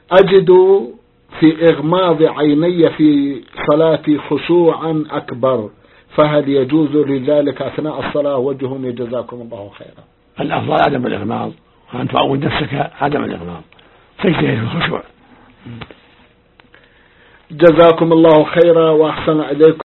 أجد في إغماض عيني في صلاتي خشوعا أكبر، فهل يجوز لذلك أثناء الصلاة؟ وجهوني جزاكم الله خيرا. الأفضل عدم الإغماض، وأن تعود نفسك عدم الإغماض، تجتهد في الخشوع. جزاكم الله خيرا وأحسن إليكم.